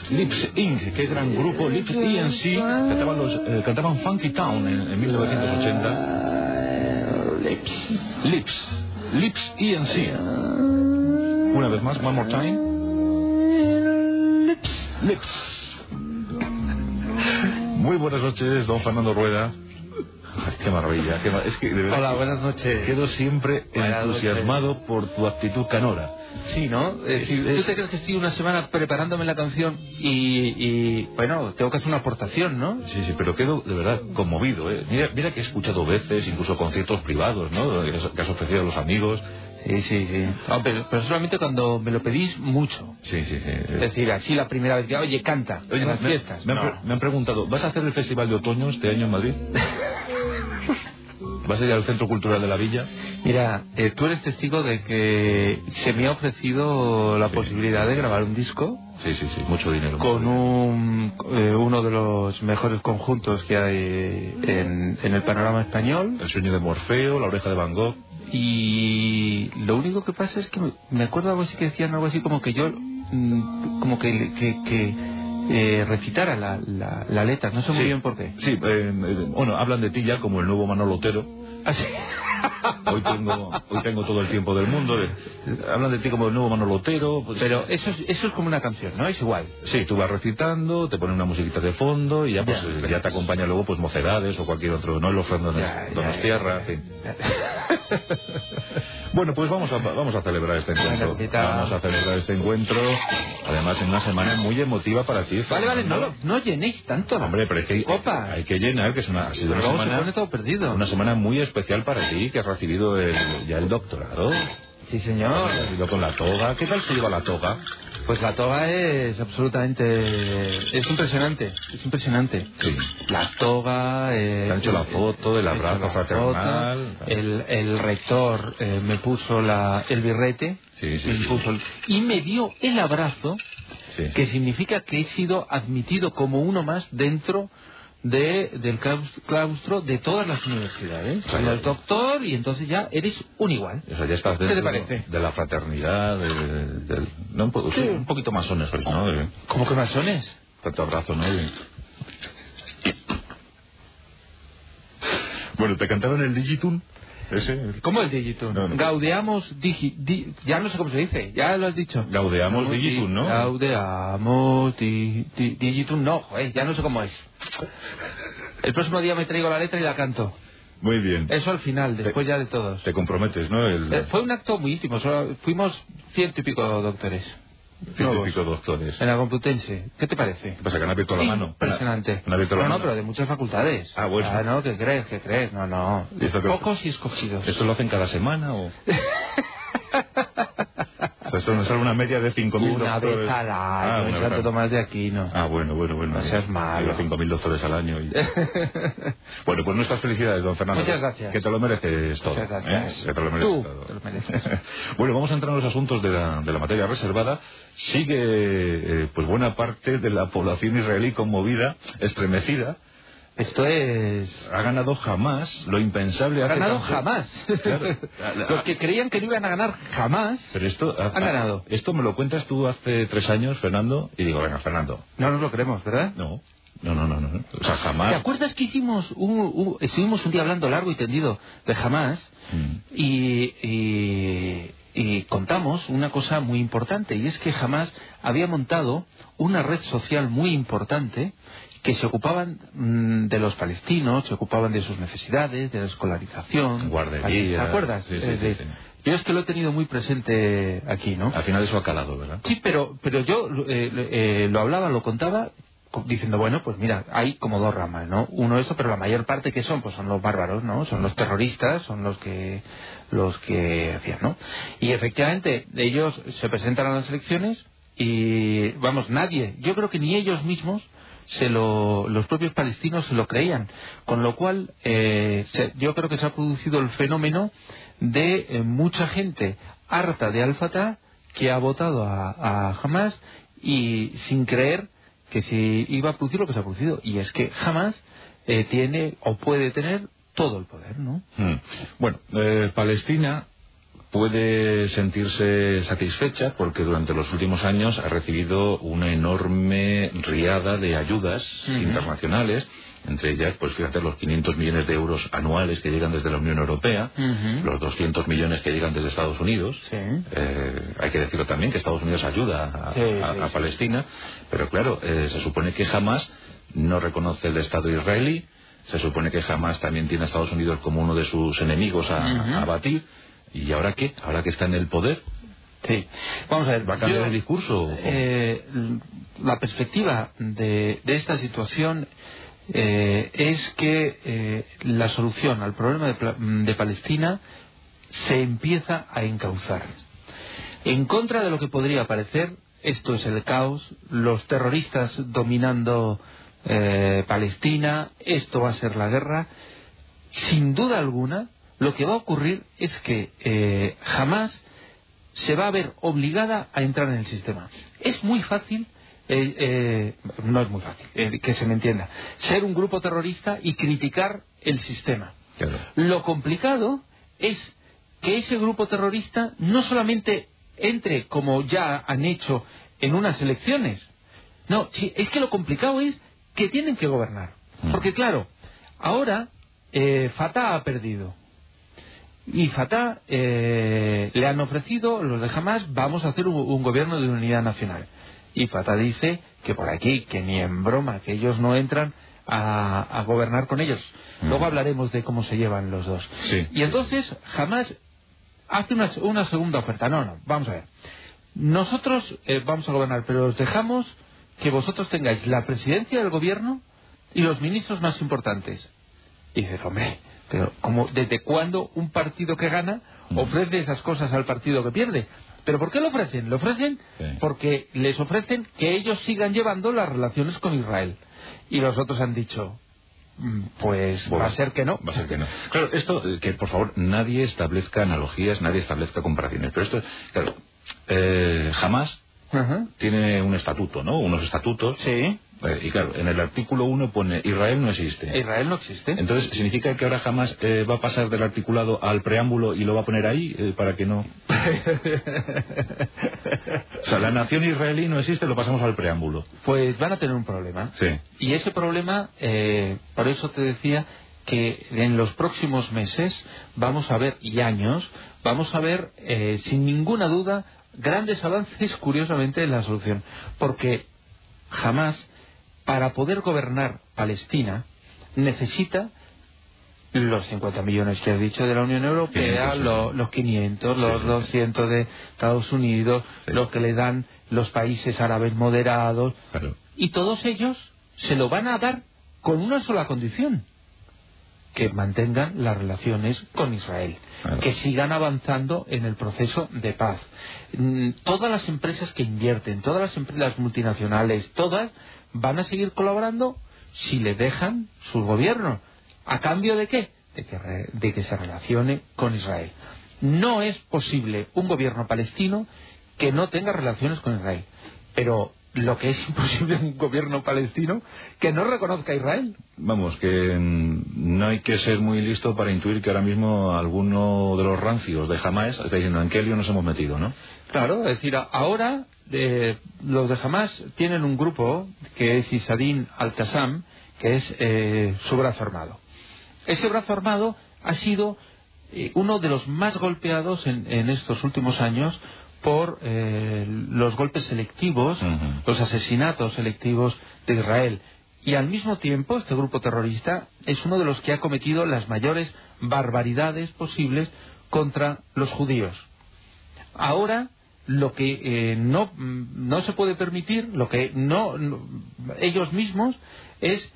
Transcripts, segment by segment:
Lips Inc., qué gran grupo. Lips E&C cantaban Funky Town en 1980. Lips E&C. Una vez más, one more time. Lips. Muy buenas noches, don Fernando Rueda. Ay, qué maravilla. Es que, de verdad, hola, buenas noches. Quedo siempre entusiasmado por tu actitud canora. Sí, ¿no? ¿Tú te crees que estoy una semana preparándome la canción y bueno, tengo que hacer una aportación, ¿no? Sí, pero quedo de verdad conmovido, ¿eh? Mira que he escuchado veces, incluso conciertos privados, ¿no? Que has ofrecido a los amigos. Sí. No, pero solamente cuando me lo pedís mucho. Sí. Es decir, así la primera vez que, oye, canta, en las fiestas. Me han preguntado, ¿vas a hacer el Festival de Otoño este año en Madrid? ¿Vas a ir al Centro Cultural de la Villa? Mira, tú eres testigo de que se me ha ofrecido la posibilidad de grabar un disco. Sí, mucho dinero. Con uno de los mejores conjuntos que hay en el panorama español. El sueño de Morfeo, La oreja de Van Gogh. Y lo único que pasa es que me acuerdo algo así que decían, algo así como que yo recitara la letra, no sé muy bien por qué. Sí, bueno, hablan de ti ya como el nuevo Manolo Otero. ¿Ah, sí? Hoy tengo todo el tiempo del mundo. Hablan de ti como el nuevo Manolo Otero. Pues... Pero eso es como una canción, ¿no? Es igual. Sí, tú vas recitando, te ponen una musiquita de fondo y ya ya te acompaña luego pues Mocedades o cualquier otro, ¿no? Los Donostierra, en fin. Bueno, pues vamos a celebrar este encuentro. Vamos a celebrar este encuentro, además en una semana muy emotiva para ti. Vale, no llenéis tanto. Hombre, pero es que hay que llenar, que ha sido una semana, se pone todo perdido. Una semana muy especial para ti, que has recibido ya el doctorado. Sí, señor. Has ido con la toga. ¿Qué tal se lleva la toga? Pues la toga es absolutamente... Es impresionante. Sí. La toga... Te han hecho la foto del abrazo fraternal. El rector me puso el birrete. Sí. Y me dio el abrazo, que significa que he sido admitido como uno más dentro del claustro de todas las universidades. O sea, eres doctor y entonces ya eres un igual. O sea, ya estás dentro. ¿Qué te parece? De la fraternidad, no, un poquito masones sois, ¿no? ¿Cómo que masones? Tanto abrazo, ¿no? Bueno, te cantaron el Digitun. ¿Cómo el Digitun? No. Gaudeamos ya no sé cómo se dice, ya lo has dicho. Gaudeamos Digitun, ¿no? Gaudeamos Digitun, no, ya no sé cómo es. El próximo día me traigo la letra y la canto. Muy bien. Eso al final, después ya de todos. Te comprometes, ¿no? Fue un acto muy íntimo, fuimos 100 y pico doctores. 100 y pico doctores. En la Complutense. ¿Qué te parece? ¿Qué pasa, que han abierto la mano? Impresionante. No, pero de muchas facultades. Ah, bueno. Ah, no, ¿qué crees? No. Pocos y escogidos. ¿Esto lo hacen cada semana o...? O sea, esto no sale una media de 5.000 una doctores. Vez al año, no Santo Tomás de Aquino. Ah, bueno. No seas malo. 5.000 doctores al año. Bueno, pues nuestras felicidades, don Fernando. Muchas gracias. Que te lo mereces todo. Muchas gracias. Que te lo mereces Tú todo. te lo mereces. Bueno, vamos a entrar en los asuntos de la materia reservada. Sigue, pues buena parte de la población israelí conmovida, estremecida. Esto es... Ha ganado jamás lo impensable. Ha ganado jamás. Claro. Los que creían que no iban a ganar jamás, pero esto han ganado. Esto me lo cuentas tú hace 3 años, Fernando, y digo, venga, Fernando. No nos lo creemos, ¿verdad? No. O sea, jamás. ¿Te acuerdas que estuvimos un día hablando largo y tendido de jamás? Y contamos una cosa muy importante, y es que jamás había montado una red social muy importante que se ocupaban de los palestinos, se ocupaban de sus necesidades, de la escolarización, guardería. ¿te acuerdas? Sí. Yo es que lo he tenido muy presente aquí, ¿no? Al final eso ha calado, ¿verdad? Sí, pero yo lo contaba diciendo, bueno, pues mira, hay como 2 ramas, ¿no? Uno eso, pero la mayor parte que son, pues son los bárbaros, ¿no? Son los terroristas, son los que hacían, ¿no? Y efectivamente, ellos se presentan a las elecciones y, vamos, nadie, yo creo que ni ellos mismos, los propios palestinos se lo creían, con lo cual yo creo que se ha producido el fenómeno de mucha gente harta de Al-Fatah que ha votado a Hamas y sin creer que se iba a producir lo que se ha producido, y es que Hamas tiene o puede tener todo el poder, ¿no? Bueno, Palestina puede sentirse satisfecha porque durante los últimos años ha recibido una enorme riada de ayudas internacionales, entre ellas, pues fíjate, los 500 millones de euros anuales que llegan desde la Unión Europea, los 200 millones que llegan desde Estados Unidos. Hay que decirlo también que Estados Unidos ayuda a Palestina, pero claro, se supone que Hamás no reconoce el Estado israelí, se supone que Hamás también tiene a Estados Unidos como uno de sus enemigos a batir. ¿Y ahora qué? ¿Ahora que está en el poder? Sí. Vamos a ver. ¿Va a cambiar el discurso? La perspectiva de esta situación es que la solución al problema de Palestina se empieza a encauzar. En contra de lo que podría parecer, esto es el caos, los terroristas dominando Palestina, esto va a ser la guerra. Sin duda alguna, lo que va a ocurrir es que Hamás se va a ver obligada a entrar en el sistema. Es muy fácil, no es muy fácil, que se me entienda, ser un grupo terrorista y criticar el sistema. Claro. Lo complicado es que ese grupo terrorista no solamente entre, como ya han hecho en unas elecciones. No, sí, es que lo complicado es que tienen que gobernar. Porque claro, ahora Fatah ha perdido. Y Fatah le han ofrecido, los de Hamás, vamos a hacer un gobierno de unidad nacional. Y Fatah dice que por aquí, que ni en broma, que ellos no entran a gobernar con ellos. Luego hablaremos de cómo se llevan los dos. Sí. Y entonces Hamás hace una segunda oferta. No, vamos a ver. Nosotros vamos a gobernar, pero os dejamos que vosotros tengáis la presidencia del gobierno y los ministros más importantes. Y dices, hombre, pero ¿desde cuándo un partido que gana ofrece esas cosas al partido que pierde? ¿Pero por qué lo ofrecen? Lo ofrecen porque les ofrecen que ellos sigan llevando las relaciones con Israel. Y los otros han dicho, pues bueno, va a ser que no. Va a ser que no. Claro, esto, que por favor nadie establezca analogías, nadie establezca comparaciones. Pero esto, claro, Hamás tiene un estatuto, ¿no? Unos estatutos. Sí. Y claro, en el artículo 1 pone Israel no existe. Israel no existe. Entonces, ¿significa que ahora Hamás va a pasar del articulado al preámbulo y lo va a poner ahí para que no? O sea, la nación israelí no existe, lo pasamos al preámbulo. Pues van a tener un problema. Sí. Y ese problema, por eso te decía que en los próximos meses vamos a ver, y años, vamos a ver sin ninguna duda grandes avances, curiosamente, en la solución. Porque Hamás, para poder gobernar Palestina, necesita los 50 millones que has dicho de la Unión Europea, los 500, los 200 de Estados Unidos, lo que le dan los países árabes moderados. Claro. Y todos ellos se lo van a dar con una sola condición: que mantengan las relaciones con Israel, que sigan avanzando en el proceso de paz. Todas las empresas que invierten, todas las empresas multinacionales, todas van a seguir colaborando si le dejan sus gobiernos. ¿A cambio de qué? De que se relacione con Israel. No es posible un gobierno palestino que no tenga relaciones con Israel. Pero lo que es imposible es un gobierno palestino que no reconozca a Israel. Vamos, que no hay que ser muy listo para intuir que ahora mismo alguno de los rancios de Hamás está diciendo en qué lío nos hemos metido, ¿no? Claro, es decir, ahora los de Hamás tienen un grupo que es Isadin al-Qassam, que es su brazo armado. Ese brazo armado ha sido uno de los más golpeados en estos últimos años por los golpes selectivos, los asesinatos selectivos de Israel. Y al mismo tiempo, este grupo terrorista es uno de los que ha cometido las mayores barbaridades posibles contra los judíos. Ahora, lo que no se puede permitir, lo que ellos mismos, es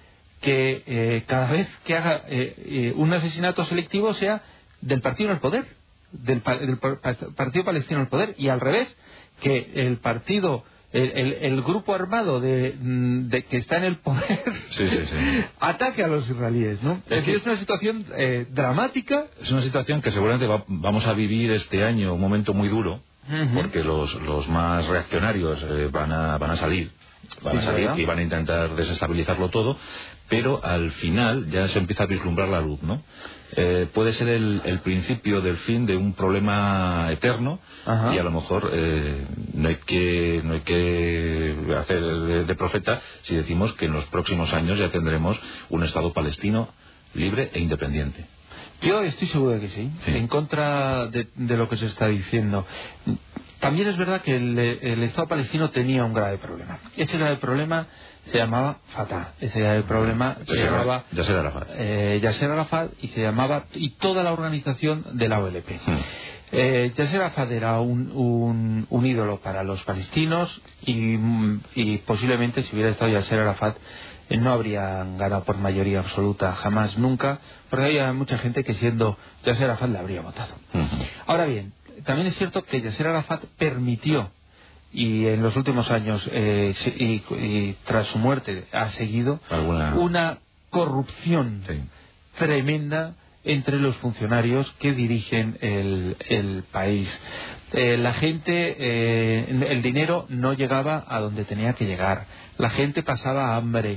que cada vez que haga un asesinato selectivo sea del partido en el poder, del partido palestino en el poder, y al revés, que el partido, el grupo armado de que está en el poder ataque a los israelíes, ¿no? Es decir, es una situación dramática. Es una situación que seguramente vamos a vivir este año, un momento muy duro, porque los más reaccionarios van a salir y van a intentar desestabilizarlo todo, pero al final ya se empieza a vislumbrar la luz, ¿no? Puede ser el principio del fin de un problema eterno. Y a lo mejor no hay que hacer de profeta si decimos que en los próximos años ya tendremos un Estado palestino libre e independiente. Yo estoy seguro de que sí. En contra de lo que se está diciendo. También es verdad que el Estado palestino tenía un grave problema. Ese grave problema se llamaba Fatah. Ese grave problema se llamaba Yasser Arafat y toda la organización de la OLP. Yasser Arafat era un ídolo para los palestinos y posiblemente si hubiera estado Yasser Arafat no habrían ganado por mayoría absoluta jamás, nunca, porque había mucha gente que siendo Yasser Arafat le habría votado. Ahora bien, también es cierto que Yasser Arafat permitió, y en los últimos años y tras su muerte ha seguido una corrupción tremenda entre los funcionarios que dirigen el país. La gente, el dinero no llegaba a donde tenía que llegar, la gente pasaba hambre,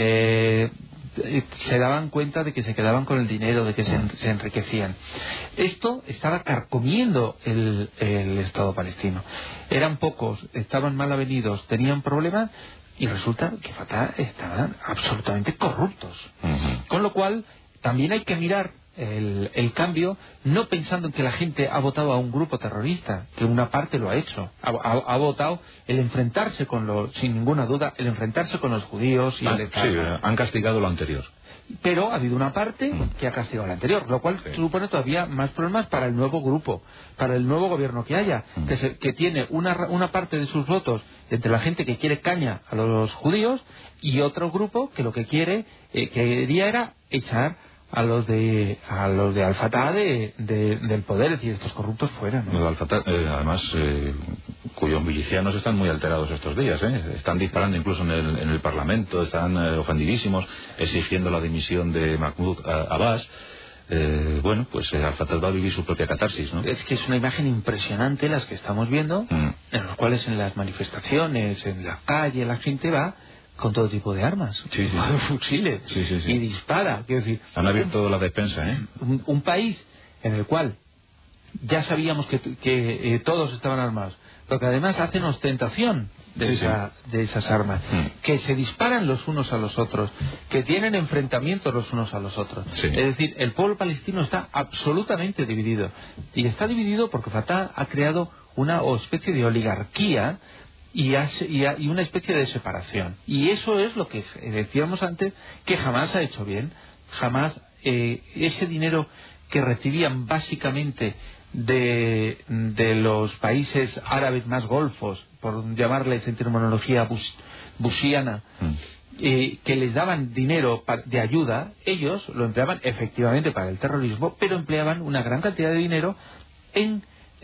se daban cuenta de que se quedaban con el dinero, de que se enriquecían. Esto estaba carcomiendo el Estado palestino. Eran pocos, estaban mal avenidos, tenían problemas y resulta que Fatah estaban absolutamente corruptos. Con lo cual también hay que mirar el cambio, no pensando en que la gente ha votado a un grupo terrorista, que una parte lo ha hecho, ha votado el enfrentarse sin ninguna duda, el enfrentarse con los judíos y han castigado lo anterior. Pero ha habido una parte que ha castigado lo anterior, lo cual supone todavía más problemas para el nuevo grupo, para el nuevo gobierno que haya, que tiene una parte de sus votos entre la gente que quiere caña a los judíos y otro grupo que lo que quería era echar a los de Al-Fatah del poder, es decir, estos corruptos fuera, ¿no? Al-Fatah, además, cuyos milicianos están muy alterados estos días, están disparando incluso en el Parlamento, están ofendidísimos, exigiendo la dimisión de Mahmoud Abbas. Bueno, pues Al-Fatah va a vivir su propia catarsis, ¿no? Es que es una imagen impresionante las que estamos viendo, en los cuales en las manifestaciones, en la calle, la gente va con todo tipo de armas, fusiles, y dispara. Quiero decir, han abierto la despensa, un país en el cual ya sabíamos que todos estaban armados, pero que además hacen ostentación de esas armas, que se disparan los unos a los otros, que tienen enfrentamientos los unos a los otros. Es decir, el pueblo palestino está absolutamente dividido, y está dividido porque Fatah ha creado una especie de oligarquía y una especie de separación, y eso es lo que decíamos antes, que jamás ha hecho bien. Jamás ese dinero que recibían básicamente de los países árabes más golfos, por llamarles en terminología bushiana, que les daban dinero de ayuda, ellos lo empleaban efectivamente para el terrorismo, pero empleaban una gran cantidad de dinero en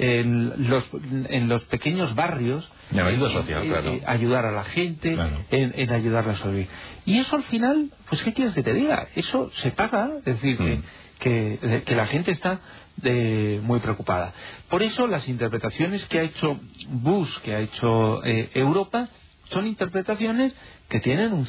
los pequeños barrios, ayuda social, ayudar a la gente, en ayudarla a sobrevivir. Y eso al final, pues ¿qué quieres que te diga? Eso se paga, es decir, que la gente está muy preocupada. Por eso las interpretaciones que ha hecho Bush, que ha hecho Europa, son interpretaciones que tienen una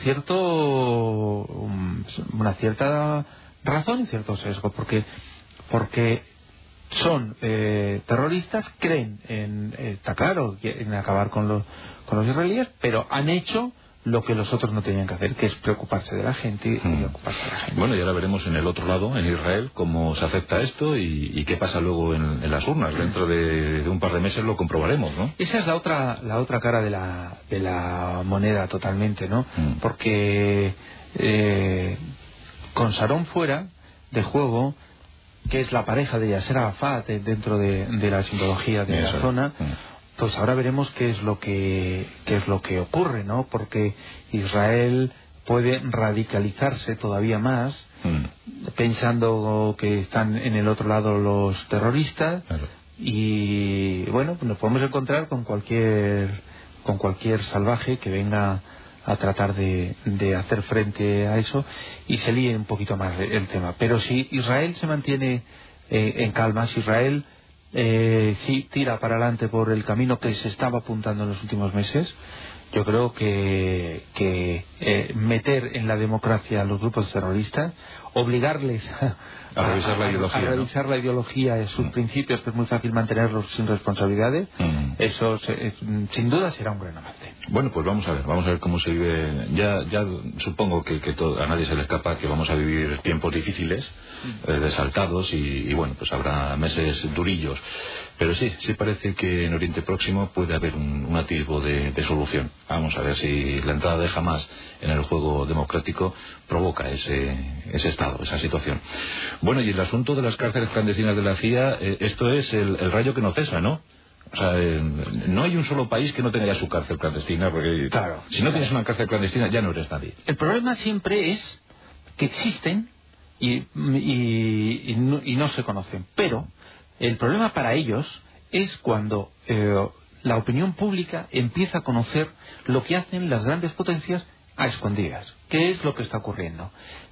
cierta razón y cierto sesgo, porque son terroristas, creen está claro, en acabar con los israelíes, pero han hecho lo que los otros no tenían que hacer, que es preocuparse de la gente y ocuparse de la gente. Bueno, y ahora veremos en el otro lado, en Israel, cómo se acepta esto y qué pasa luego en las urnas. Dentro de un par de meses lo comprobaremos, ¿no? Esa es la otra cara de la moneda totalmente, ¿no? Porque con Sharon fuera de juego, que es la pareja de Yasser Arafat dentro de la simbología de la zona, pues ahora veremos qué es lo que ocurre, ¿no? Porque Israel puede radicalizarse todavía más, pensando que están en el otro lado los terroristas, y bueno, pues nos podemos encontrar con cualquier salvaje que venga a tratar de hacer frente a eso y se líe un poquito más el tema. Pero si Israel se mantiene en calma, si Israel sí tira para adelante por el camino que se estaba apuntando en los últimos meses. Yo creo que meter en la democracia a los grupos terroristas, obligarles a revisar la ideología, revisar la ideología, sus principios, que es muy fácil mantenerlos sin responsabilidades, eso sin duda será un gran avance. Bueno, pues vamos a ver cómo se vive. Ya supongo que a nadie se le escapa que vamos a vivir tiempos difíciles, desaltados, y bueno, pues habrá meses durillos. Pero sí parece que en Oriente Próximo puede haber un atisbo de solución. Vamos a ver si la entrada de Hamás en el juego democrático provoca ese estado, esa situación. Bueno, y el asunto de las cárceles clandestinas de la CIA, esto es el rayo que no cesa, ¿no? O sea, no hay un solo país que no tenga ya su cárcel clandestina, porque claro, si no tienes una cárcel clandestina ya no eres nadie. El problema siempre es que existen y no se conocen, pero el problema para ellos es cuando la opinión pública empieza a conocer lo que hacen las grandes potencias a escondidas. ¿Qué es lo que está ocurriendo?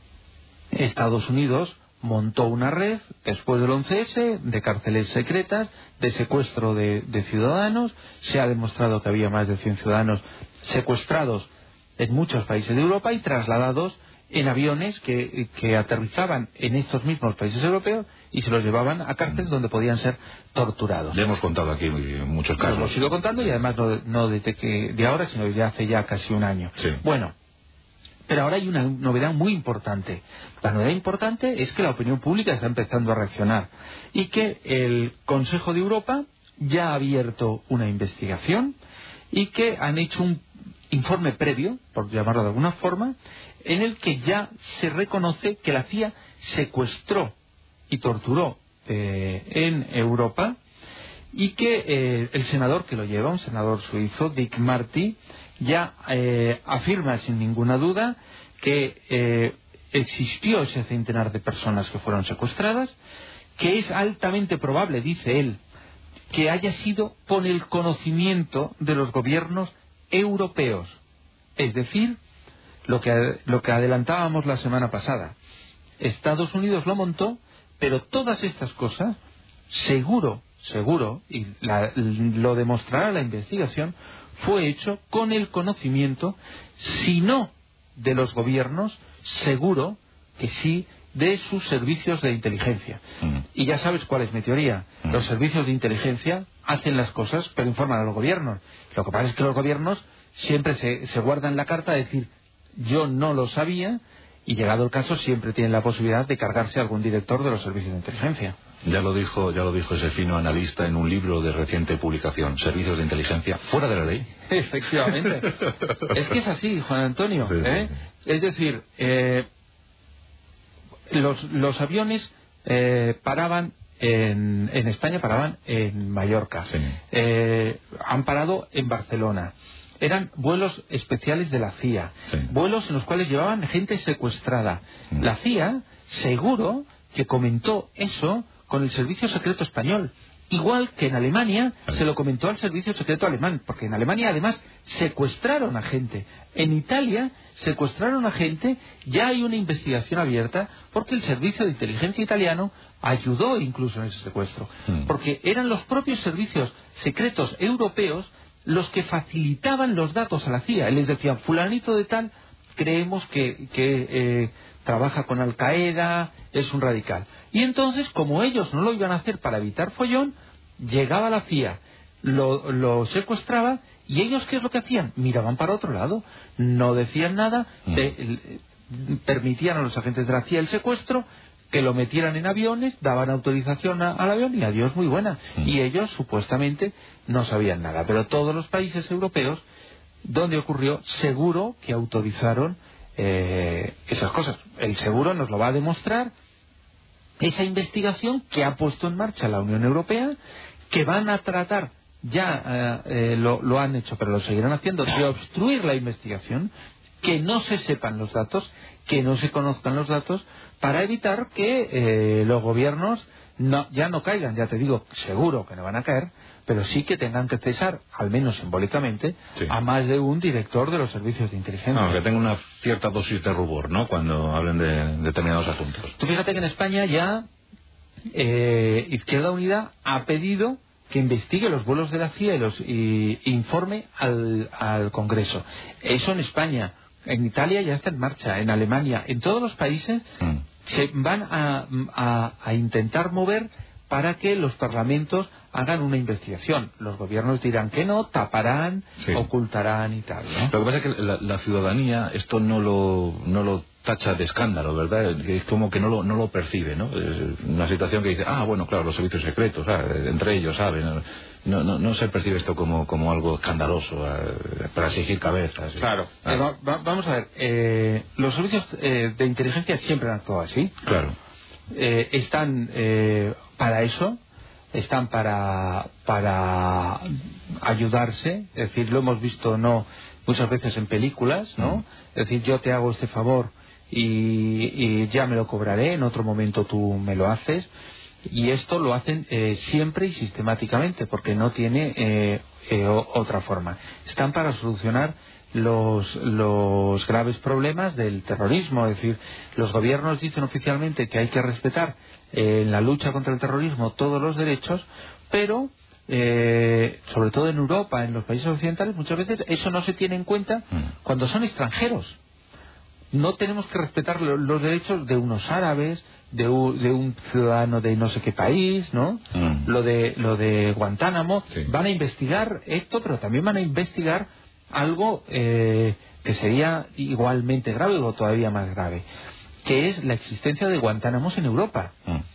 Estados Unidos montó una red después del 11S de cárceles secretas, de secuestro de ciudadanos. Se ha demostrado que había más de 100 ciudadanos secuestrados en muchos países de Europa y trasladados en aviones que aterrizaban en estos mismos países europeos y se los llevaban a cárceles donde podían ser torturados. Ya hemos contado aquí muchos casos. Lo sigo contando y además no de ahora, sino desde hace ya casi un año. Sí. Bueno, pero ahora hay una novedad muy importante. La novedad importante es que la opinión pública está empezando a reaccionar y que el Consejo de Europa ya ha abierto una investigación y que han hecho un informe previo, por llamarlo de alguna forma, en el que ya se reconoce que la CIA secuestró y torturó en Europa y que el senador que lo lleva, un senador suizo, Dick Marty, ya afirma sin ninguna duda que existió ese centenar de personas que fueron secuestradas, que es altamente probable, dice él, que haya sido con el conocimiento de los gobiernos europeos. Es decir, lo que adelantábamos la semana pasada. Estados Unidos lo montó, pero todas estas cosas, seguro, y lo demostrará la investigación, fue hecho con el conocimiento, si no de los gobiernos, seguro que sí de sus servicios de inteligencia. Y ya sabes cuál es mi teoría. Los servicios de inteligencia hacen las cosas, pero informan a los gobiernos. Lo que pasa es que los gobiernos siempre se guardan la carta de decir, yo no lo sabía, y llegado el caso siempre tienen la posibilidad de cargarse a algún director de los servicios de inteligencia. Ya lo dijo ese fino analista en un libro de reciente publicación, Servicios de Inteligencia fuera de la ley. Efectivamente. Es que es así, Juan Antonio. Sí. Es decir, los aviones paraban en España, paraban en Mallorca. Sí. Han parado en Barcelona. Eran vuelos especiales de la CIA, sí, vuelos en los cuales llevaban gente secuestrada. La CIA seguro que comentó eso con el Servicio Secreto Español, igual que en Alemania se lo comentó al Servicio Secreto Alemán, porque en Alemania además secuestraron a gente. En Italia secuestraron a gente, ya hay una investigación abierta, porque el Servicio de Inteligencia italiano ayudó incluso en ese secuestro, porque eran los propios servicios secretos europeos los que facilitaban los datos a la CIA. Les decían, fulanito de tal, creemos que trabaja con Al Qaeda, es un radical. Y entonces, como ellos no lo iban a hacer para evitar follón, llegaba la CIA, lo secuestraba, y ellos, ¿qué es lo que hacían? Miraban para otro lado, no decían nada, permitían a los agentes de la CIA el secuestro, que lo metieran en aviones, daban autorización al avión y adiós, muy buena. Y ellos supuestamente no sabían nada. Pero todos los países europeos donde ocurrió, seguro que autorizaron esas cosas. El seguro nos lo va a demostrar esa investigación que ha puesto en marcha la Unión Europea, que van a tratar, ya lo han hecho, pero lo seguirán haciendo, de obstruir la investigación, que no se sepan los datos, que no se conozcan los datos, para evitar que los gobiernos ya no caigan. Ya te digo, seguro que no van a caer, pero sí que tengan que cesar, al menos simbólicamente, sí, a más de un director de los servicios de inteligencia. Que tenga una cierta dosis de rubor, ¿no?, cuando hablen de determinados asuntos. Tú fíjate que en España ya Izquierda Unida ha pedido que investigue los vuelos de la CIA y informe al Congreso. Eso en España. En Italia ya está en marcha, en Alemania, en todos los países se van a intentar mover para que los parlamentos hagan una investigación. Los gobiernos dirán que no, taparán, ocultarán y tal, ¿no? Lo que pasa es que la ciudadanía esto no lo tacha de escándalo, ¿verdad? Es como que no lo percibe, ¿no? Es una situación que dice, bueno, claro, los servicios secretos, entre ellos saben. No se percibe esto como algo escandaloso para exigir cabezas. Claro. Vamos a ver, los servicios de inteligencia siempre han actuado así. Claro. Están para eso, están para ayudarse, es decir, lo hemos visto muchas veces en películas, ¿no? Es decir, yo te hago este favor y ya me lo cobraré, en otro momento tú me lo haces, y esto lo hacen siempre y sistemáticamente porque no tiene otra forma. Están para solucionar los graves problemas del terrorismo. Es decir, los gobiernos dicen oficialmente que hay que respetar en la lucha contra el terrorismo todos los derechos, pero sobre todo en Europa, en los países occidentales, muchas veces eso no se tiene en cuenta cuando son extranjeros. No tenemos que respetar los derechos de unos árabes, de un ciudadano de no sé qué país, ¿no? Lo de Guantánamo. Van a investigar esto, pero también van a investigar algo que sería igualmente grave o todavía más grave, que es la existencia de Guantánamos en Europa,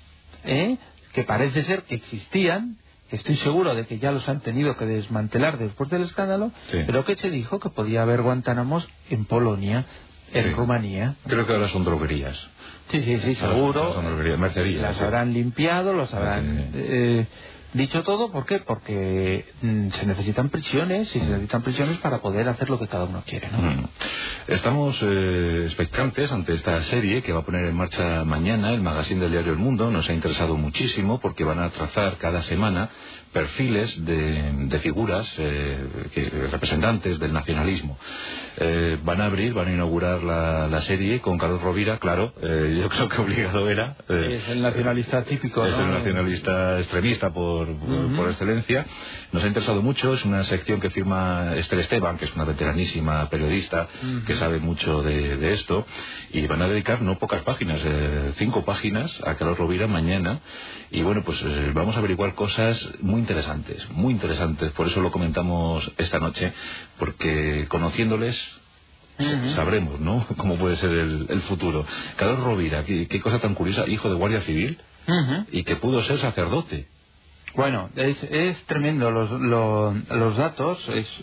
que parece ser que existían, que estoy seguro de que ya los han tenido que desmantelar después del escándalo, pero que se dijo que podía haber Guantánamos en Polonia, en Rumanía. Creo que ahora son droguerías. Sí, seguro. Son droguerías, mercerías. Las habrán limpiado, los habrán dicho todo. ¿Por qué? Porque se necesitan prisiones, y se necesitan prisiones para poder hacer lo que cada uno quiere, ¿no? Estamos expectantes ante esta serie que va a poner en marcha mañana el magazine del diario El Mundo. Nos ha interesado muchísimo porque van a trazar cada semana perfiles de figuras representantes del nacionalismo. Van a inaugurar la serie con Carlos Rovira, claro, yo creo que obligado era. Es el nacionalista típico, es ¿no? el nacionalista extremista por excelencia. Nos ha interesado mucho, es una sección que firma Esther Esteban, que es una veteranísima periodista que sabe mucho de esto, y van a dedicar no pocas páginas, 5 páginas a Carlos Rovira mañana, y bueno, pues vamos a averiguar cosas muy interesantes, por eso lo comentamos esta noche, porque conociéndoles sabremos, ¿no?, cómo puede ser el futuro. Carlos Rovira, qué cosa tan curiosa, hijo de guardia civil, y que pudo ser sacerdote. Bueno, es tremendo los datos,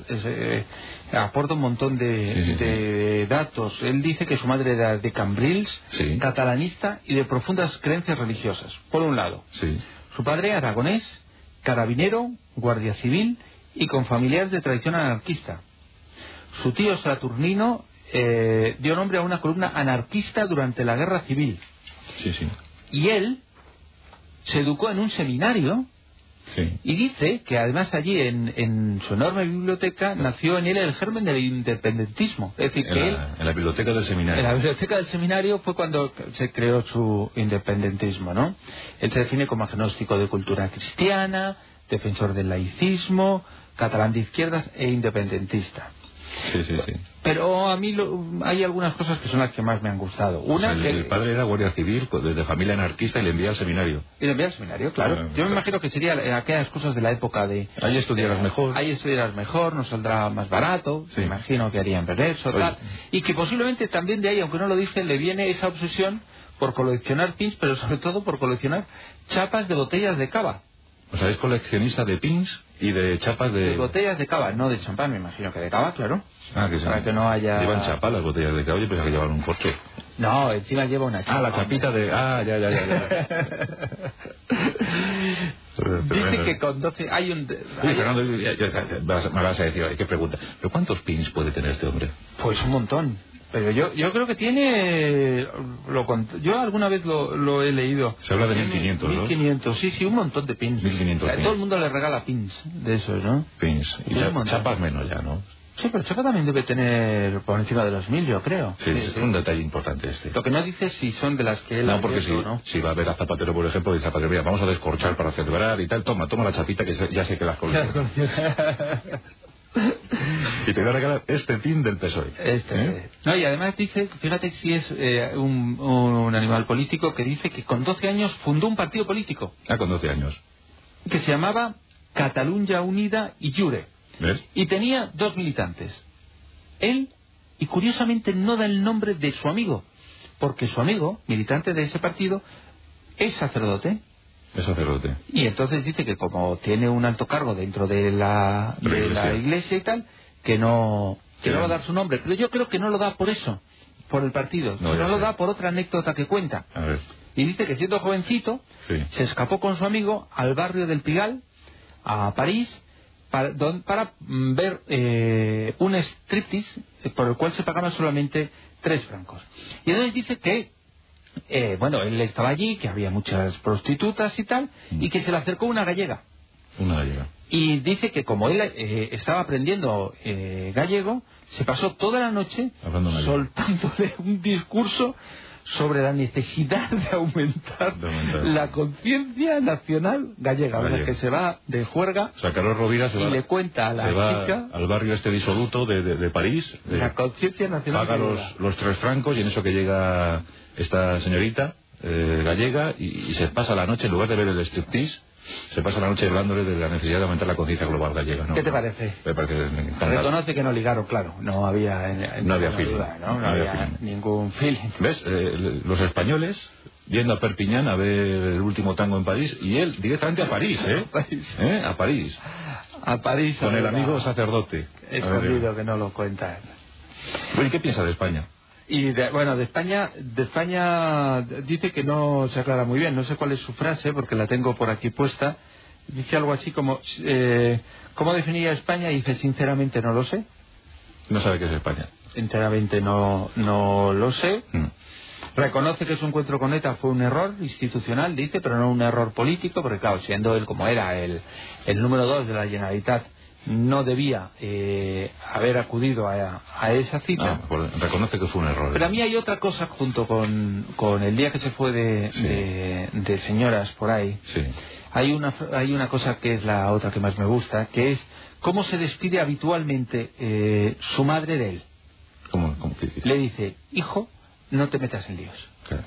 aporta un montón de datos. Él dice que su madre era de Cambrils, catalanista y de profundas creencias religiosas, por un lado. Su padre aragonés, carabinero, guardia civil y con familiares de tradición anarquista. Su tío Saturnino dio nombre a una columna anarquista durante la Guerra Civil. Y él se educó en un seminario. Y dice que además allí en su enorme biblioteca nació en él el germen del independentismo. Es decir, que en la biblioteca del seminario. En la biblioteca del seminario fue cuando se creó su independentismo, ¿no? Él se define como agnóstico de cultura cristiana, defensor del laicismo, catalán de izquierdas e independentista. Pero a mí hay algunas cosas que son las que más me han gustado. Una, el padre era guardia civil, de familia anarquista, y le envía al seminario. Y le envía al seminario, claro. Yo me imagino que sería aquellas cosas de la época de... Ahí estudiarás mejor. Ahí estudiarás mejor, nos saldrá más barato. Me imagino que harían regreso, tal. Y que posiblemente también de ahí, aunque no lo dice, le viene esa obsesión por coleccionar pins, pero sobre todo por coleccionar chapas de botellas de cava. O sea, es coleccionista de pins y de chapas de botellas de cava, no de champán, me imagino que de cava, claro. Para que no haya... Llevan chapa las botellas de cava, yo pensaba que llevaban un corcho. No, encima lleva una chapa. La chapita de... ya. Dice que con 12... Hay un... Fernando, me vas a decir, ¿qué pregunta? ¿Pero cuántos pins puede tener este hombre? Pues un montón. Pero yo creo que tiene... yo alguna vez lo he leído. Se habla de 1500, ¿no? 1500, sí, un montón de pins. 1500 pins. Todo el mundo le regala pins de esos, ¿no? Pins. Y chapas menos ya, ¿no? Sí, pero Chapa también debe tener por encima de los 1000, yo creo. Sí, es un detalle importante este. Lo que no dice si son de las que él no, porque si va a ver a Zapatero, por ejemplo, dice Zapatero, mira, vamos a descorchar para celebrar y tal, toma la chapita que ya sé que las colecciona. Y te voy a regalar este pin del PSOE. No, y además dice, fíjate si es un animal político que dice que con 12 años fundó un partido político. Con 12 años. Que se llamaba Catalunya Unida i Jure. ¿Ves? Y tenía 2 militantes. Él, y curiosamente no da el nombre de su amigo, porque su amigo, militante de ese partido, es sacerdote. Es sacerdote. Y entonces dice que como tiene un alto cargo dentro de la iglesia y tal, que no va a dar su nombre. Pero yo creo que no lo da por eso, por el partido. No lo da por otra anécdota que cuenta. A ver. Y dice que siendo jovencito, se escapó con su amigo al barrio del Pigalle, a París, para ver un striptease por el cual se pagaban solamente 3 francos. Y entonces dice que él estaba allí, que había muchas prostitutas y tal, y que se le acercó una gallega. Una gallega. Y dice que como él estaba aprendiendo gallego, se pasó toda la noche soltándole un discurso sobre la necesidad de aumentar la conciencia nacional gallega. O sea, que se va de juerga. O sea, Carlos Rovira le cuenta a la chica al barrio este disoluto de París. La conciencia nacional paga los 3 francos y en eso que llega esta señorita gallega y se pasa la noche, en lugar de ver el striptease, se pasa la noche hablándole de la necesidad de aumentar la conciencia global gallega, ¿no? ¿Qué te parece? Me parece encantador. Reconoce que no ligaron, claro. No había feeling. No había ningún feeling. ¿Ves? Los españoles yendo a Perpiñán a ver el último tango en París y él directamente a París, A París. A París. Con el amigo sacerdote. Escondido, que no lo cuenta. ¿Y qué piensa de España? Y de España dice que no se aclara muy bien. No sé cuál es su frase porque la tengo por aquí puesta. Dice algo así como ¿cómo definiría España? Y dice, sinceramente no lo sé. No sabe qué es España. Sinceramente no lo sé. Reconoce que su encuentro con ETA fue un error institucional, dice, pero no un error político, porque claro, siendo él como era el número 2 de la Generalitat, no debía haber acudido a esa cita. Reconoce que fue un error. Pero a mí hay otra cosa junto con el día que se fue de señoras por ahí. Sí. Hay una cosa que es la otra que más me gusta, que es cómo se despide habitualmente su madre de él. ¿Cómo? Le dice, hijo, no te metas en líos. Claro.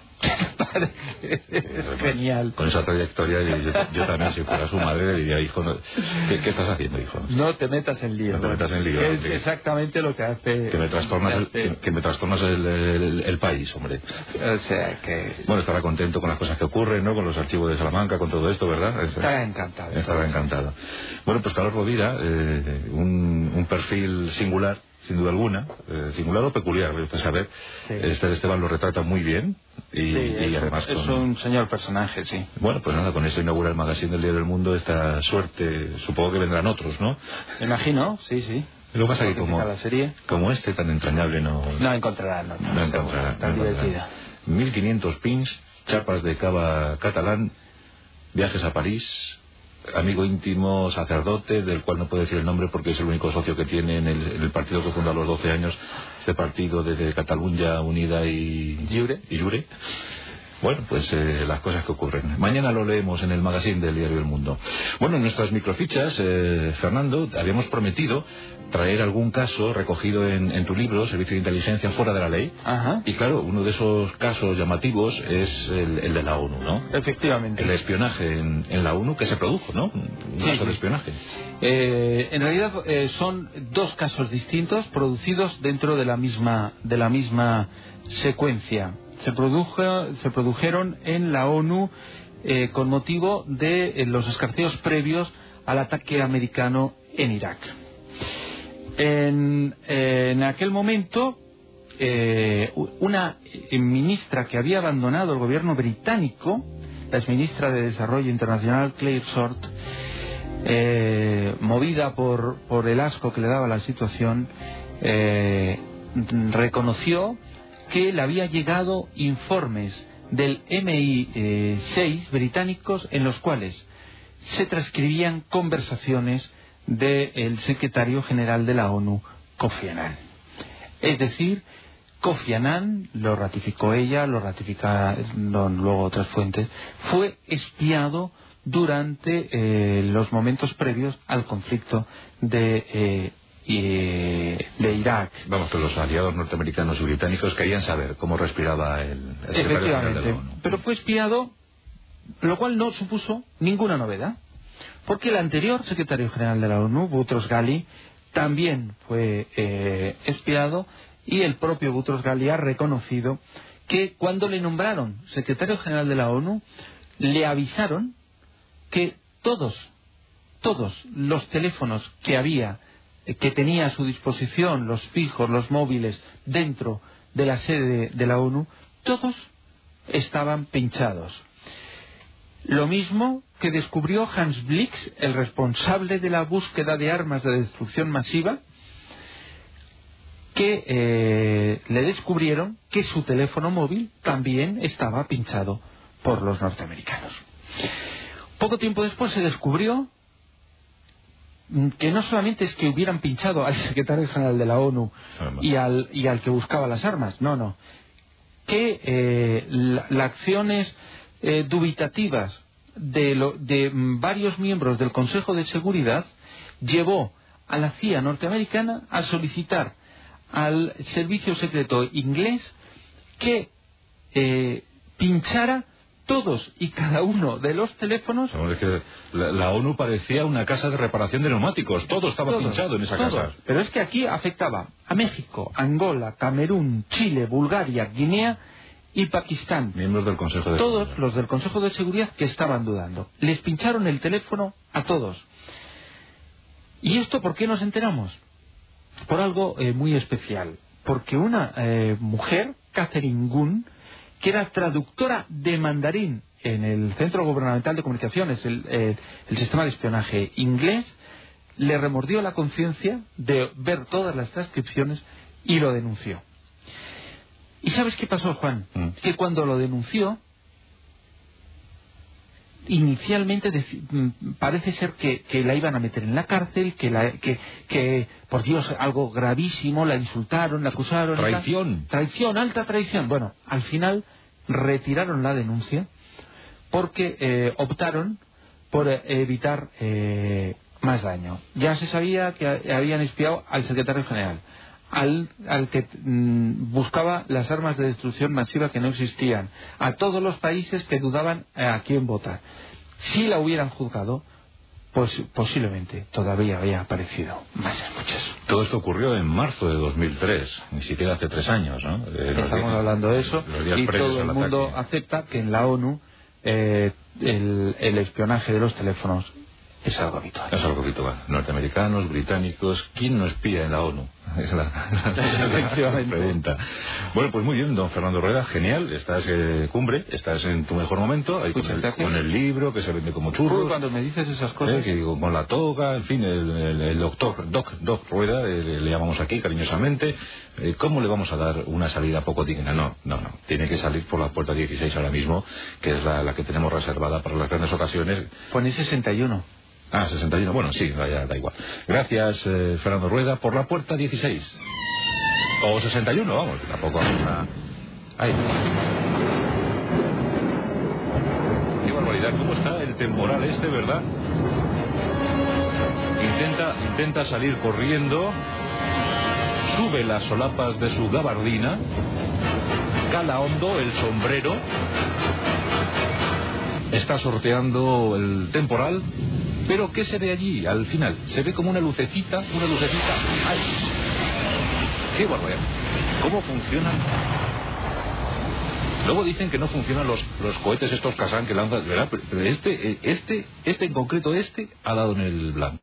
Es genial. Con esa trayectoria yo también, si fuera su madre, le diría, hijo, ¿qué estás haciendo, hijo? No te metas en lío. No te metas en lío. Es exactamente lo que hace. Que me trastornas el país, hombre. O sea que... Bueno, estará contento con las cosas que ocurren, ¿no? Con los archivos de Salamanca, con todo esto, ¿verdad? Estará encantado. Estará encantado. Bueno, pues Carlos Rovira, un perfil singular, sin duda alguna, singular o peculiar, usted sabe. Sí. Esteban lo retrata muy bien y además es un señor personaje, sí. Bueno, pues nada, con eso inaugura el magazine del Diario del Mundo. Esta suerte, supongo que vendrán otros, ¿no? Me imagino, sí. Lo que pasa es que como este tan entrañable no encontrarán. No encontrarán. Tan divertida. 1500 pins, chapas de cava catalán, viajes a París, amigo íntimo, sacerdote, del cual no puedo decir el nombre porque es el único socio que tiene en el partido que fundó a los 12 años, este partido de Catalunya Unida y Jure. Bueno, pues las cosas que ocurren. Mañana lo leemos en el magazine del Diario del Mundo. Bueno, en nuestras microfichas, Fernando, habíamos prometido traer algún caso recogido en tu libro, Servicio de Inteligencia fuera de la ley. Ajá. Y claro, uno de esos casos llamativos es el de la ONU, ¿no? Efectivamente. El espionaje en la ONU que se produjo, ¿no? Un caso de espionaje. En realidad son 2 casos distintos producidos dentro de la misma secuencia. Se produjeron en la ONU con motivo de los escarceos previos al ataque americano en Irak. En aquel momento, una ministra que había abandonado el gobierno británico, la exministra de Desarrollo Internacional Claire Short, movida por el asco que le daba la situación, reconoció que le había llegado informes del MI6 británicos en los cuales se transcribían conversaciones del secretario general de la ONU Kofi Annan. Es decir, Kofi Annan, lo ratificó ella, lo ratificaron luego otras fuentes, fue espiado durante los momentos previos al conflicto de Irak. Vamos, que los aliados norteamericanos y británicos querían saber cómo respiraba el secretario general de la ONU. Pero fue espiado, lo cual no supuso ninguna novedad, porque el anterior secretario general de la ONU, Boutros Ghali, también fue espiado, y el propio Boutros Ghali ha reconocido que cuando le nombraron secretario general de la ONU, le avisaron que todos los teléfonos que tenía a su disposición, los fijos, los móviles, dentro de la sede de la ONU, todos estaban pinchados. Lo mismo que descubrió Hans Blix, el responsable de la búsqueda de armas de destrucción masiva, que le descubrieron que su teléfono móvil también estaba pinchado por los norteamericanos. Poco tiempo después se descubrió que no solamente es que hubieran pinchado al secretario general de la ONU y al que buscaba las armas, no, que las acciones dubitativas de varios miembros del Consejo de Seguridad llevó a la CIA norteamericana a solicitar al servicio secreto inglés que pinchara todos y cada uno de los teléfonos. Es que la ONU parecía una casa de reparación de neumáticos, todo estaba pinchado en esa casa. Pero es que aquí afectaba a México, Angola, Camerún, Chile, Bulgaria, Guinea y Pakistán. Miembros del Consejo de Seguridad. Todos los del Consejo de Seguridad que estaban dudando. Les pincharon el teléfono a todos. ¿Y esto por qué nos enteramos? Por algo muy especial. Porque una mujer, Catherine Gun, que era traductora de mandarín en el Centro Gubernamental de Comunicaciones, el sistema de espionaje inglés, le remordió la conciencia de ver todas las transcripciones y lo denunció. ¿Y sabes qué pasó, Juan? Que cuando lo denunció, inicialmente parece ser que la iban a meter en la cárcel, que por Dios, algo gravísimo, la insultaron, la acusaron. Traición, alta traición. Bueno, al final retiraron la denuncia porque optaron por evitar más daño. Ya se sabía que habían espiado al secretario general, al que buscaba las armas de destrucción masiva que no existían, a todos los países que dudaban a quién votar. Si la hubieran juzgado, pues posiblemente todavía había aparecido más escuchas. Todo esto ocurrió en marzo de 2003, ni siquiera hace 3 años, ¿no? Estamos hablando de eso, y todo el mundo acepta que en la ONU el espionaje de los teléfonos es algo habitual. Es algo habitual. Norteamericanos, británicos, ¿quién no espía en la ONU? Es la pregunta. Bueno, pues muy bien, don Fernando Rueda, genial. Estás cumbre, estás en tu mejor momento, ahí con el libro que se vende como churros. Cuando me dices esas cosas. Que digo, con la toga, en fin, el doctor, Doc Rueda, le llamamos aquí cariñosamente. ¿Cómo le vamos a dar una salida poco digna? No. Tiene que salir por la puerta 16 ahora mismo, que es la que tenemos reservada para las grandes ocasiones. Pone 61. 61, bueno, sí, da igual. Gracias, Fernando Rueda, por la puerta 16. O 61, vamos, tampoco vamos a... Ahí. Qué barbaridad, ¿cómo está el temporal este, verdad? Intenta salir corriendo, sube las solapas de su gabardina, cala hondo el sombrero, está sorteando el temporal. Pero ¿qué se ve allí al final? Se ve como una lucecita. ¡Ay! ¡Qué barbaridad! ¿Cómo funcionan? Luego dicen que no funcionan los cohetes estos Kazan que lanzan, ¿verdad? Pero este en concreto, ha dado en el blanco.